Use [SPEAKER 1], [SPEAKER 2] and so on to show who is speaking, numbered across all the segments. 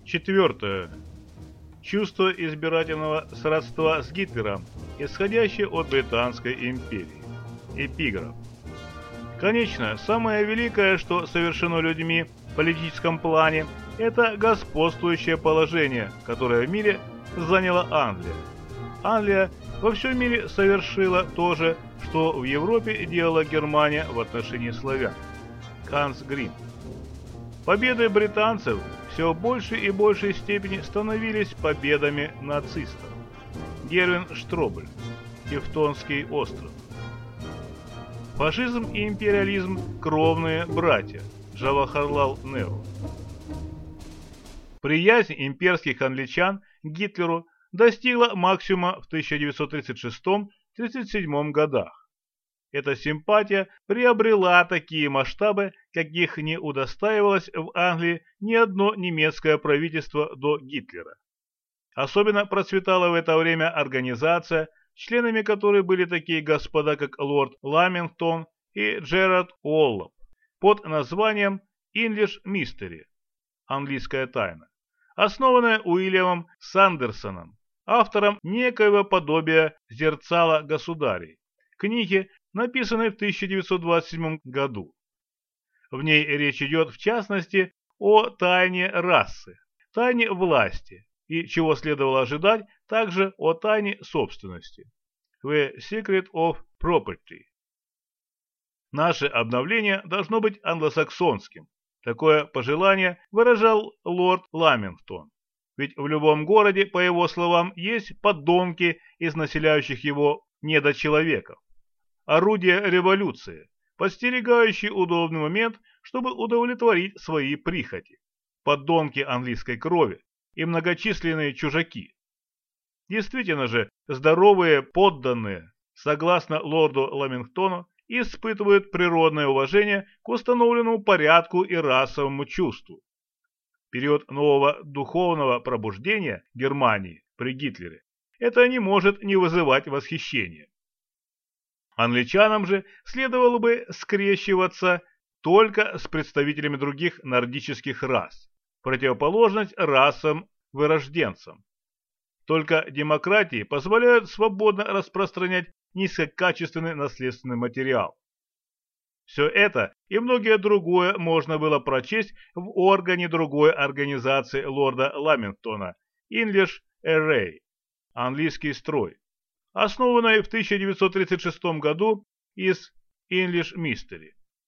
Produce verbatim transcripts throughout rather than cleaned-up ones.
[SPEAKER 1] Четвертое. Чувство избирательного сродства с Гитлером, исходящее от Британской империи. Эпиграф. Конечно, самое великое, что совершено людьми в политическом плане, это господствующее положение, которое в мире заняла Англия. Англия во всем мире совершила то же, что в Европе делала Германия в отношении славян. Ханс Грим. Победы британцев все в большей и большей степени становились победами нацистов. Гервин Штробль. Тевтонский остров. Фашизм и империализм – кровные братья. Джавахарлал Неру. Приязнь имперских англичан к Гитлеру достигла максимума в тысяча девятьсот тридцать шестом — тридцать седьмом годах. Эта симпатия приобрела такие масштабы, каких не удостаивалось в Англии ни одно немецкое правительство до Гитлера. Особенно процветала в это время организация, членами которой были такие господа, как лорд Ламингтон и Джерард Уоллоп, под названием English Mystery – английская тайна, основанная Уильямом Сандерсоном, автором некоего подобия «Зерцала государей», книги, написанной в тысяча девятьсот двадцать седьмом году. В ней речь идет в частности о тайне расы, тайне власти и, чего следовало ожидать, также о тайне собственности. The Secret of Property. Наше обновление должно быть англосаксонским. Такое пожелание выражал лорд Ламингтон. Ведь в любом городе, по его словам, есть подонки из населяющих его недочеловеков. Орудие революции, подстерегающие удобный момент, чтобы удовлетворить свои прихоти. Подонки английской крови и многочисленные чужаки. Действительно же, здоровые подданные, согласно лорду Ламингтону, испытывают природное уважение к установленному порядку и расовому чувству. Период нового духовного пробуждения Германии при Гитлере это не может не вызывать восхищения. Англичанам же следовало бы скрещиваться только с представителями других нордических рас, противоположность расам-вырожденцам. Только демократии позволяют свободно распространять низкокачественный наследственный материал. Все это и многое другое можно было прочесть в органе другой организации лорда Ламингтона English Array – английский строй, основанной в тысяча девятьсот тридцать шестом году из English Mystery.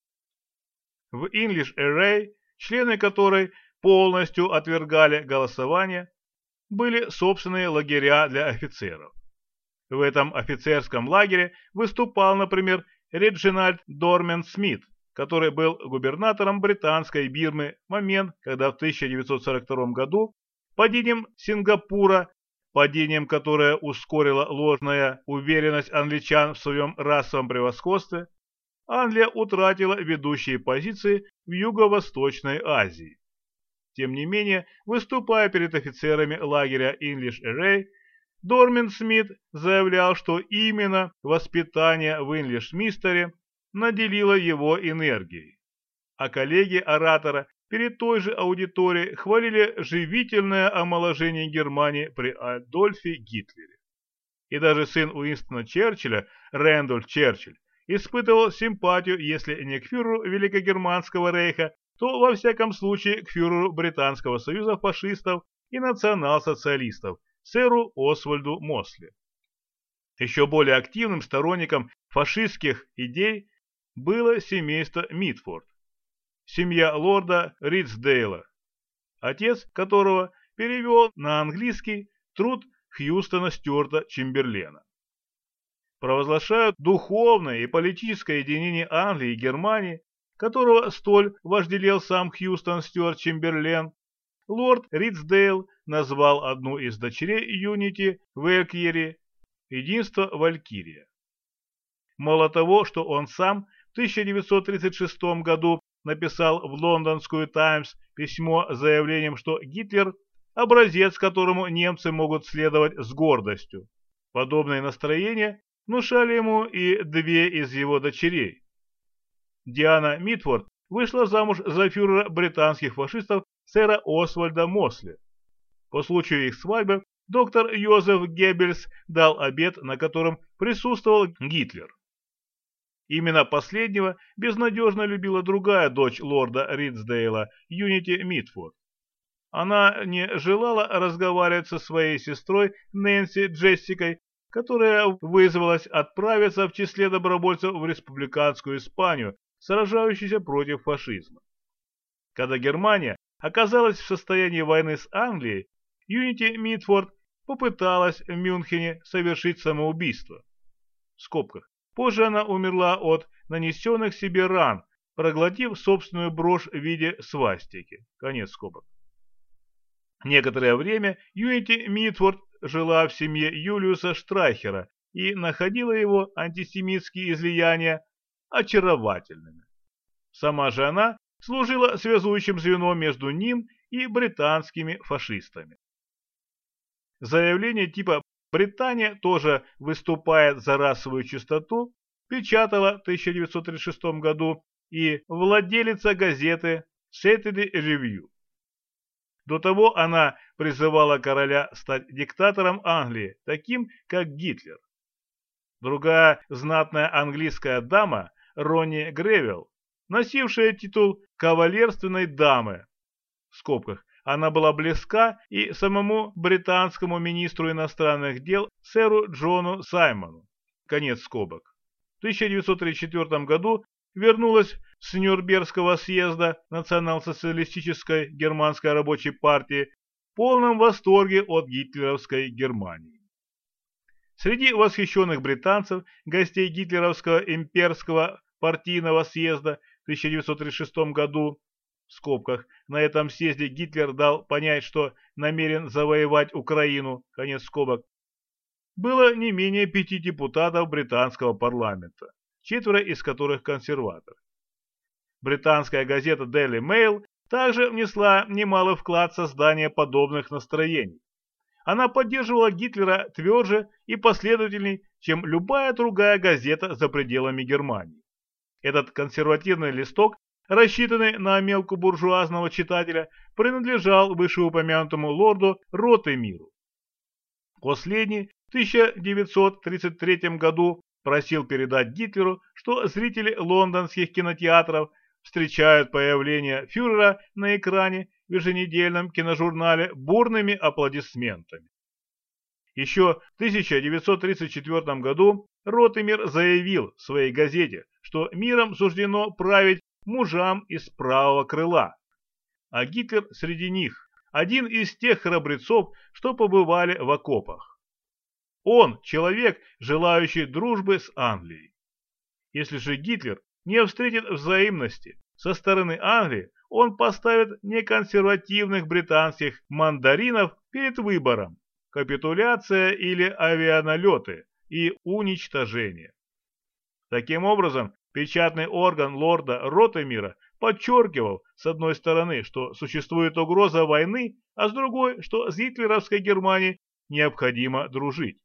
[SPEAKER 1] В English Array, члены которой полностью отвергали голосование, были собственные лагеря для офицеров. В этом офицерском лагере выступал, например, Реджинальд Дормент Смит, который был губернатором британской Бирмы в момент, когда в тысяча девятьсот сорок втором году падением Сингапура, падением, которое ускорило ложная уверенность англичан в своем расовом превосходстве, Англия утратила ведущие позиции в Юго-Восточной Азии. Тем не менее, выступая перед офицерами лагеря English Array, Дормент Смит заявлял, что именно воспитание в English Mystery наделило его энергией. А коллеги оратора перед той же аудиторией хвалили живительное омоложение Германии при Адольфе Гитлере. И даже сын Уинстона Черчилля, Рэндольф Черчилль, испытывал симпатию, если не к фюреру Великогерманского рейха, то во всяком случае к фюреру Британского союза фашистов и национал-социалистов, сэру Освальду Мосли. Еще более активным сторонником фашистских идей было семейство Митфорд, семья лорда Ридсдейла, отец которого перевел на английский труд Хьюстона Стюарта Чемберлена. Провозглашают духовное и политическое единение Англии и Германии, которого столь вожделел сам Хьюстон Стюарт Чемберлен. Лорд Ридсдейл назвал одну из дочерей Юнити Валькири «Единство Валькирия». Мало того, что он сам в тысяча девятьсот тридцать шестом году написал в лондонскую «Таймс» письмо с заявлением, что Гитлер – образец, которому немцы могут следовать с гордостью. Подобное настроение внушали ему и две из его дочерей. Диана Митфорд вышла замуж за фюрера британских фашистов сэра Освальда Мосли, По случаю их свадьбы доктор Йозеф Геббельс дал обед, на котором присутствовал Гитлер. Именно последнего безнадежно любила другая дочь лорда Ридсдейла, Юнити Митфорд. Она не желала разговаривать со своей сестрой Нэнси Джессикой, которая вызвалась отправиться в числе добровольцев в республиканскую Испанию, сражающуюся против фашизма. Когда Германия оказалась в состоянии войны с Англией, Юнити Митфорд попыталась в Мюнхене совершить самоубийство. В скобках. Позже она умерла от нанесенных себе ран, проглотив собственную брошь в виде свастики. Конец скобок. Некоторое время Юнити Митфорд жила в семье Юлиуса Штрайхера и находила его антисемитские излияния очаровательными. Сама же она служила связующим звеном между ним и британскими фашистами. Заявление типа «Британия тоже выступает за расовую чистоту» печатала в тысяча девятьсот тридцать шестом году и владелица газеты Saturday Review. До того она призывала короля стать диктатором Англии, таким как Гитлер. Другая знатная английская дама, Ронни Гревилл, носившая титул кавалерственной дамы, в скобках, она была близка и самому британскому министру иностранных дел сэру Джону Саймону, конец скобок. В тысяча девятьсот тридцать четвёртом году вернулась с Нюрнбергского съезда национал-социалистической германской рабочей партии в полном восторге от гитлеровской Германии. Среди восхищенных британцев, гостей гитлеровского имперского партийного съезда в тысяча девятьсот тридцать шестом году, в скобках, на этом съезде Гитлер дал понять, что намерен завоевать Украину, конец скобок, было не менее пяти депутатов британского парламента, четверо из которых консерваторы. Британская газета Daily Mail также внесла немалый вклад в создание подобных настроений. Она поддерживала Гитлера тверже и последовательней, чем любая другая газета за пределами Германии. Этот консервативный листок, рассчитанный на мелкобуржуазного читателя, принадлежал вышеупомянутому лорду Ротемиру. Последний в тысяча девятьсот тридцать третьем году просил передать Гитлеру, что зрители лондонских кинотеатров встречают появление фюрера на экране в еженедельном киножурнале бурными аплодисментами. Еще в тысяча девятьсот тридцать четвёртом году Ротемир заявил в своей газете, что миром суждено править мужам из правого крыла, а Гитлер среди них, один из тех храбрецов, что побывали в окопах. Он человек, желающий дружбы с Англией. Если же Гитлер не встретит взаимности со стороны Англии, он поставит неконсервативных британских мандаринов перед выбором: капитуляция или авианалеты и уничтожение. Таким образом, печатный орган лорда Ротемира подчеркивал, с одной стороны, что существует угроза войны, а с другой, что с гитлеровской Германией необходимо дружить.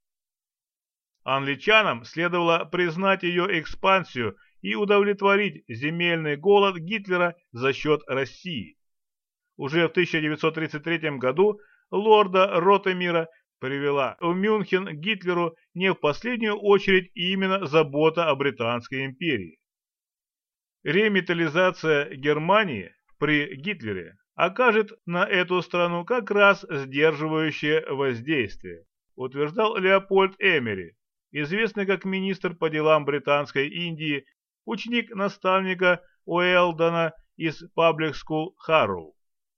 [SPEAKER 1] Англичанам следовало признать ее экспансию и удовлетворить земельный голод Гитлера за счет России. Уже в тысяча девятьсот тридцать третьем году лорда Ротемира привела в Мюнхен Гитлеру не в последнюю очередь именно забота о Британской империи. Ремитализация Германии при Гитлере окажет на эту страну как раз сдерживающее воздействие, утверждал Леопольд Эмери, известный как министр по делам Британской Индии, ученик наставника Уэлдона из Public School Харроу.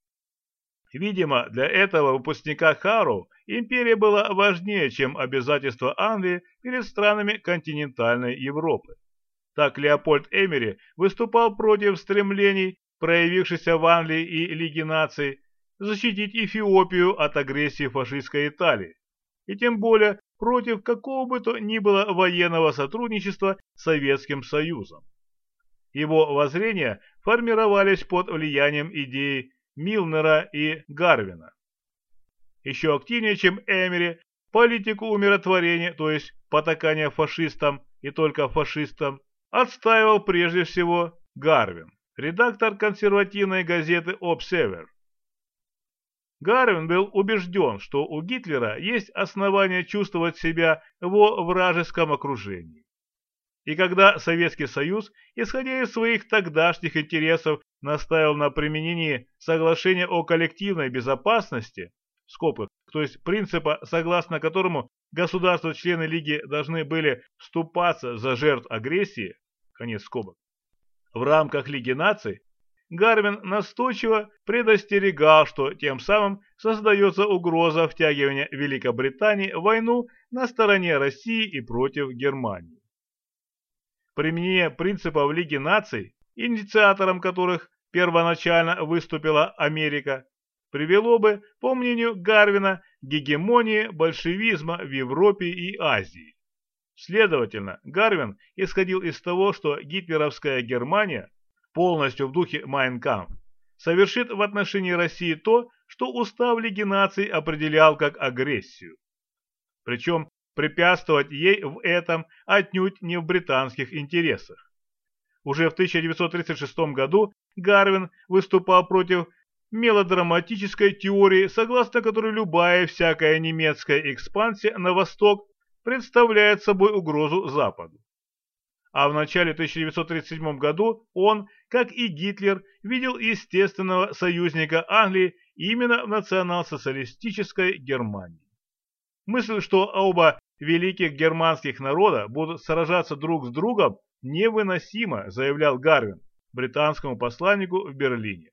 [SPEAKER 1] Видимо, для этого выпускника Харроу империя была важнее, чем обязательства Англии перед странами континентальной Европы. Так Леопольд Эмери выступал против стремлений, проявившихся в Англии и Лиге наций, защитить Эфиопию от агрессии фашистской Италии, и тем более против какого бы то ни было военного сотрудничества с Советским Союзом. Его воззрения формировались под влиянием идей Милнера и Гарвина. Еще активнее, чем Эмери, политику умиротворения, то есть потакания фашистам и только фашистам, отстаивал прежде всего Гарвин, редактор консервативной газеты Observer. Гарвин был убежден, что у Гитлера есть основания чувствовать себя во вражеском окружении. И когда Советский Союз, исходя из своих тогдашних интересов, настаивал на применении соглашения о коллективной безопасности, в скобках, то есть принципа, согласно которому государства-члены Лиги должны были вступаться за жертв агрессии, конец скобок, в рамках Лиги наций, Гарвин настойчиво предостерегал, что тем самым создается угроза втягивания Великобритании в войну на стороне России и против Германии. Применение принципов Лиги наций, инициатором которых первоначально выступила Америка, привело бы, по мнению Гарвина, к гегемонии большевизма в Европе и Азии. Следовательно, Гарвин исходил из того, что гитлеровская Германия, полностью в духе Mein Kampf, совершит в отношении России то, что устав Лиги наций определял как агрессию. Причем препятствовать ей в этом отнюдь не в британских интересах. Уже в тысяча девятьсот тридцать шестом году Гарвин выступал против мелодраматической теории, согласно которой любая всякая немецкая экспансия на восток представляет собой угрозу Западу. А в начале тысяча девятьсот тридцать седьмом году он, как и Гитлер, видел естественного союзника Англии именно в национал-социалистической Германии. Мысль, что оба великих германских народа будут сражаться друг с другом, невыносима, заявлял Гарвин британскому посланнику в Берлине.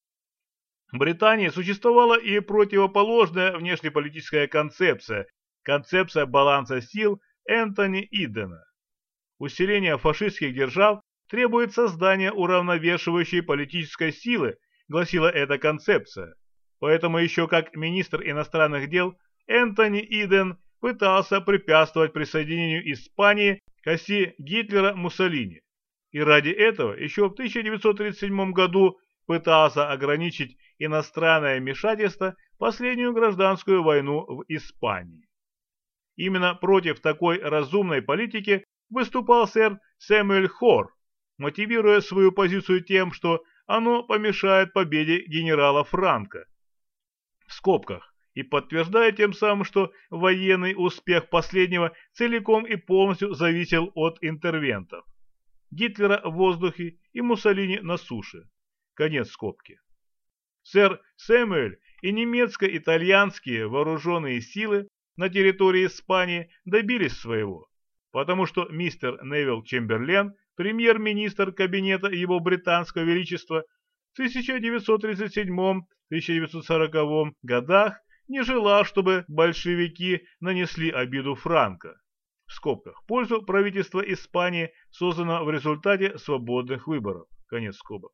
[SPEAKER 1] В Британии существовала и противоположная внешнеполитическая концепция, концепция баланса сил Энтони Идена. Усиление фашистских держав требует создания уравновешивающей политической силы, гласила эта концепция. Поэтому еще как министр иностранных дел Энтони Иден пытался препятствовать присоединению Испании к оси Гитлера-Муссолини. И ради этого еще в тысяча девятьсот тридцать седьмом году пытался ограничить иностранное вмешательство в последнюю гражданскую войну в Испании. Именно против такой разумной политики выступал сэр Сэмюэль Хорр, мотивируя свою позицию тем, что оно помешает победе генерала Франко. В скобках. И подтверждая тем самым, что военный успех последнего целиком и полностью зависел от интервентов. Гитлера в воздухе и Муссолини на суше. Конец скобки. Сэр Сэмюэль и немецко-итальянские вооруженные силы на территории Испании добились своего, потому что мистер Невилл Чемберлен, премьер-министр кабинета его британского величества, в тысяча девятьсот тридцать седьмом — тысяча девятьсот сороковом годах не желал, чтобы большевики нанесли обиду Франко, в скобках, в пользу правительства Испании, созданного в результате свободных выборов, конец скобок.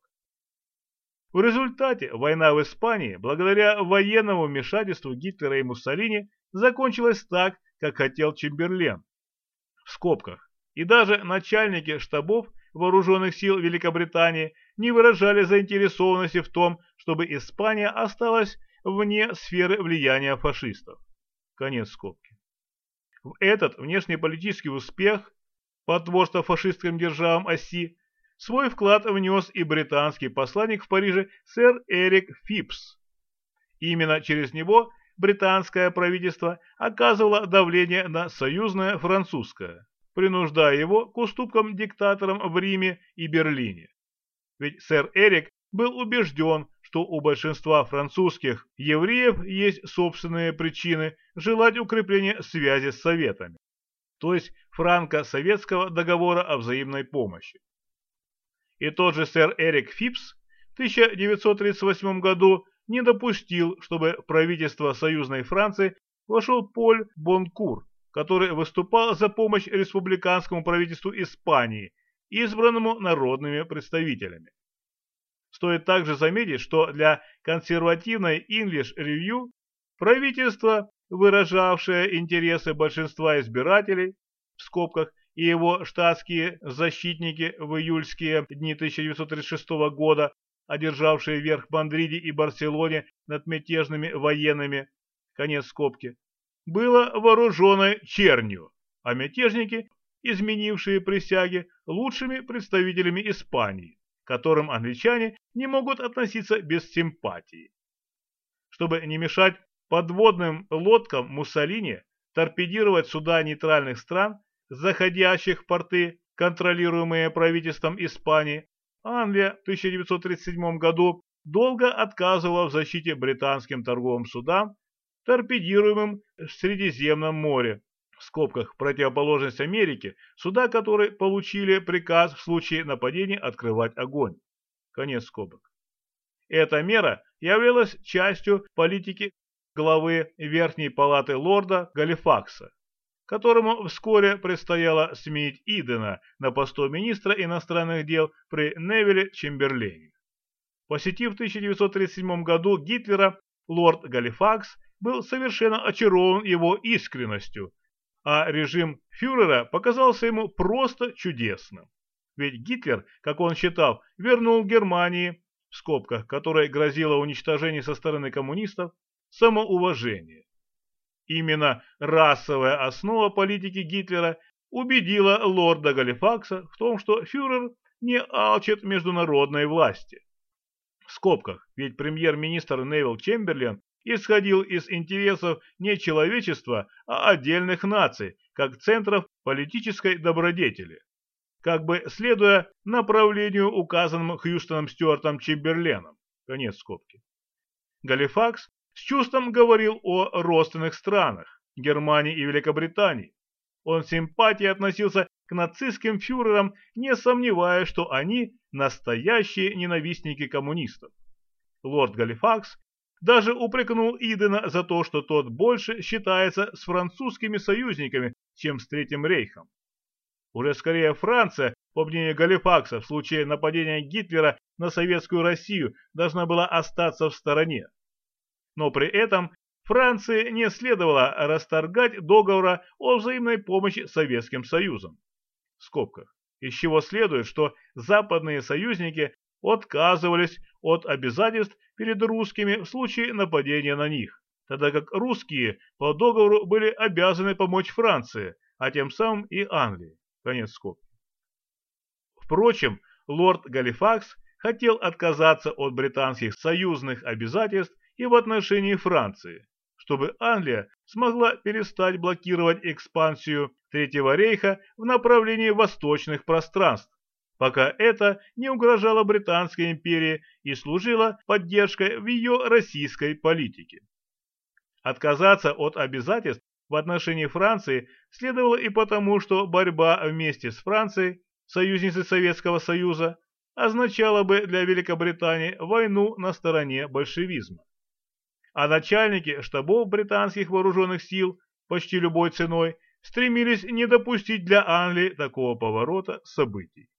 [SPEAKER 1] В результате война в Испании, благодаря военному вмешательству Гитлера и Муссолини, закончилась так, как хотел Чемберлен, в скобках, и даже начальники штабов вооруженных сил Великобритании не выражали заинтересованности в том, чтобы Испания осталась вне сферы влияния фашистов. Конец скобки. В этот внешнеполитический успех, потворство фашистским державам оси, свой вклад внес и британский посланник в Париже сэр Эрик Фипс. Именно через него британское правительство оказывало давление на союзное французское, принуждая его к уступкам диктаторам в Риме и Берлине. Ведь сэр Эрик был убежден, что у большинства французских евреев есть собственные причины желать укрепления связи с Советами, то есть франко-советского договора о взаимной помощи. И тот же сэр Эрик Фипс в тысяча девятьсот тридцать восьмом году не допустил, чтобы в правительство союзной Франции вошел Поль Бонкур, который выступал за помощь республиканскому правительству Испании, избранному народными представителями. Стоит также заметить, что для консервативной English Review правительство, выражавшее интересы большинства избирателей, в скобках, и его штатские защитники в июльские дни тысяча девятьсот тридцать шестого года, одержавшие верх в Мадриде и Барселоне над мятежными военными, конец скобки, было вооруженной чернью, а мятежники, изменившие присяги, лучшими представителями Испании, к которым англичане не могут относиться без симпатии. чтобы не мешать подводным лодкам Муссолини торпедировать суда нейтральных стран, заходящих в порты, контролируемые правительством Испании, Англия в тысяча девятьсот тридцать седьмом году долго отказывала в защите британским торговым судам, торпедируемым в Средиземном море, в скобках противоположность Америке, суда которые получили приказ в случае нападения открывать огонь. Конец скобок. Эта мера являлась частью политики главы Верхней палаты лорда Галифакса, которому вскоре предстояло сменить Идена на посту министра иностранных дел при Невилле Чемберлене. Посетив в тысяча девятьсот тридцать седьмом году Гитлера, лорд Галифакс был совершенно очарован его искренностью, а режим фюрера показался ему просто чудесным. Ведь Гитлер, как он считал, вернул Германии, в скобках, которой грозило уничтожение со стороны коммунистов, самоуважение. Именно расовая основа политики Гитлера убедила лорда Галифакса в том, что фюрер не алчит международной власти. В скобках, ведь премьер-министр Невилл Чемберлен исходил из интересов не человечества, а отдельных наций, как центров политической добродетели, как бы следуя направлению, указанному Хьюстоном Стюартом Чемберленом. Конец скобки. Галифакс с чувством говорил о родственных странах Германии и Великобритании. Он с симпатией относился к нацистским фюрерам, не сомневаясь, что они настоящие ненавистники коммунистов. Лорд Галифакс даже упрекнул Идена за то, что тот больше считается с французскими союзниками, чем с Третьим рейхом. Уже скорее Франция, по мнению Галифакса, в случае нападения Гитлера на советскую Россию должна была остаться в стороне. Но при этом Франции не следовало расторгать договора о взаимной помощи Советским Союзом. В скобках, из чего следует, что западные союзники отказывались от обязательств перед русскими в случае нападения на них, тогда как русские по договору были обязаны помочь Франции, а тем самым и Англии. Конец скобки. Впрочем, лорд Галифакс хотел отказаться от британских союзных обязательств и в отношении Франции, чтобы Англия смогла перестать блокировать экспансию Третьего рейха в направлении восточных пространств, пока это не угрожало Британской империи и служило поддержкой в ее российской политике. Отказаться от обязательств в отношении Франции следовало и потому, что борьба вместе с Францией, союзницей Советского Союза, означала бы для Великобритании войну на стороне большевизма. А начальники штабов британских вооруженных сил почти любой ценой стремились не допустить для Англии такого поворота событий.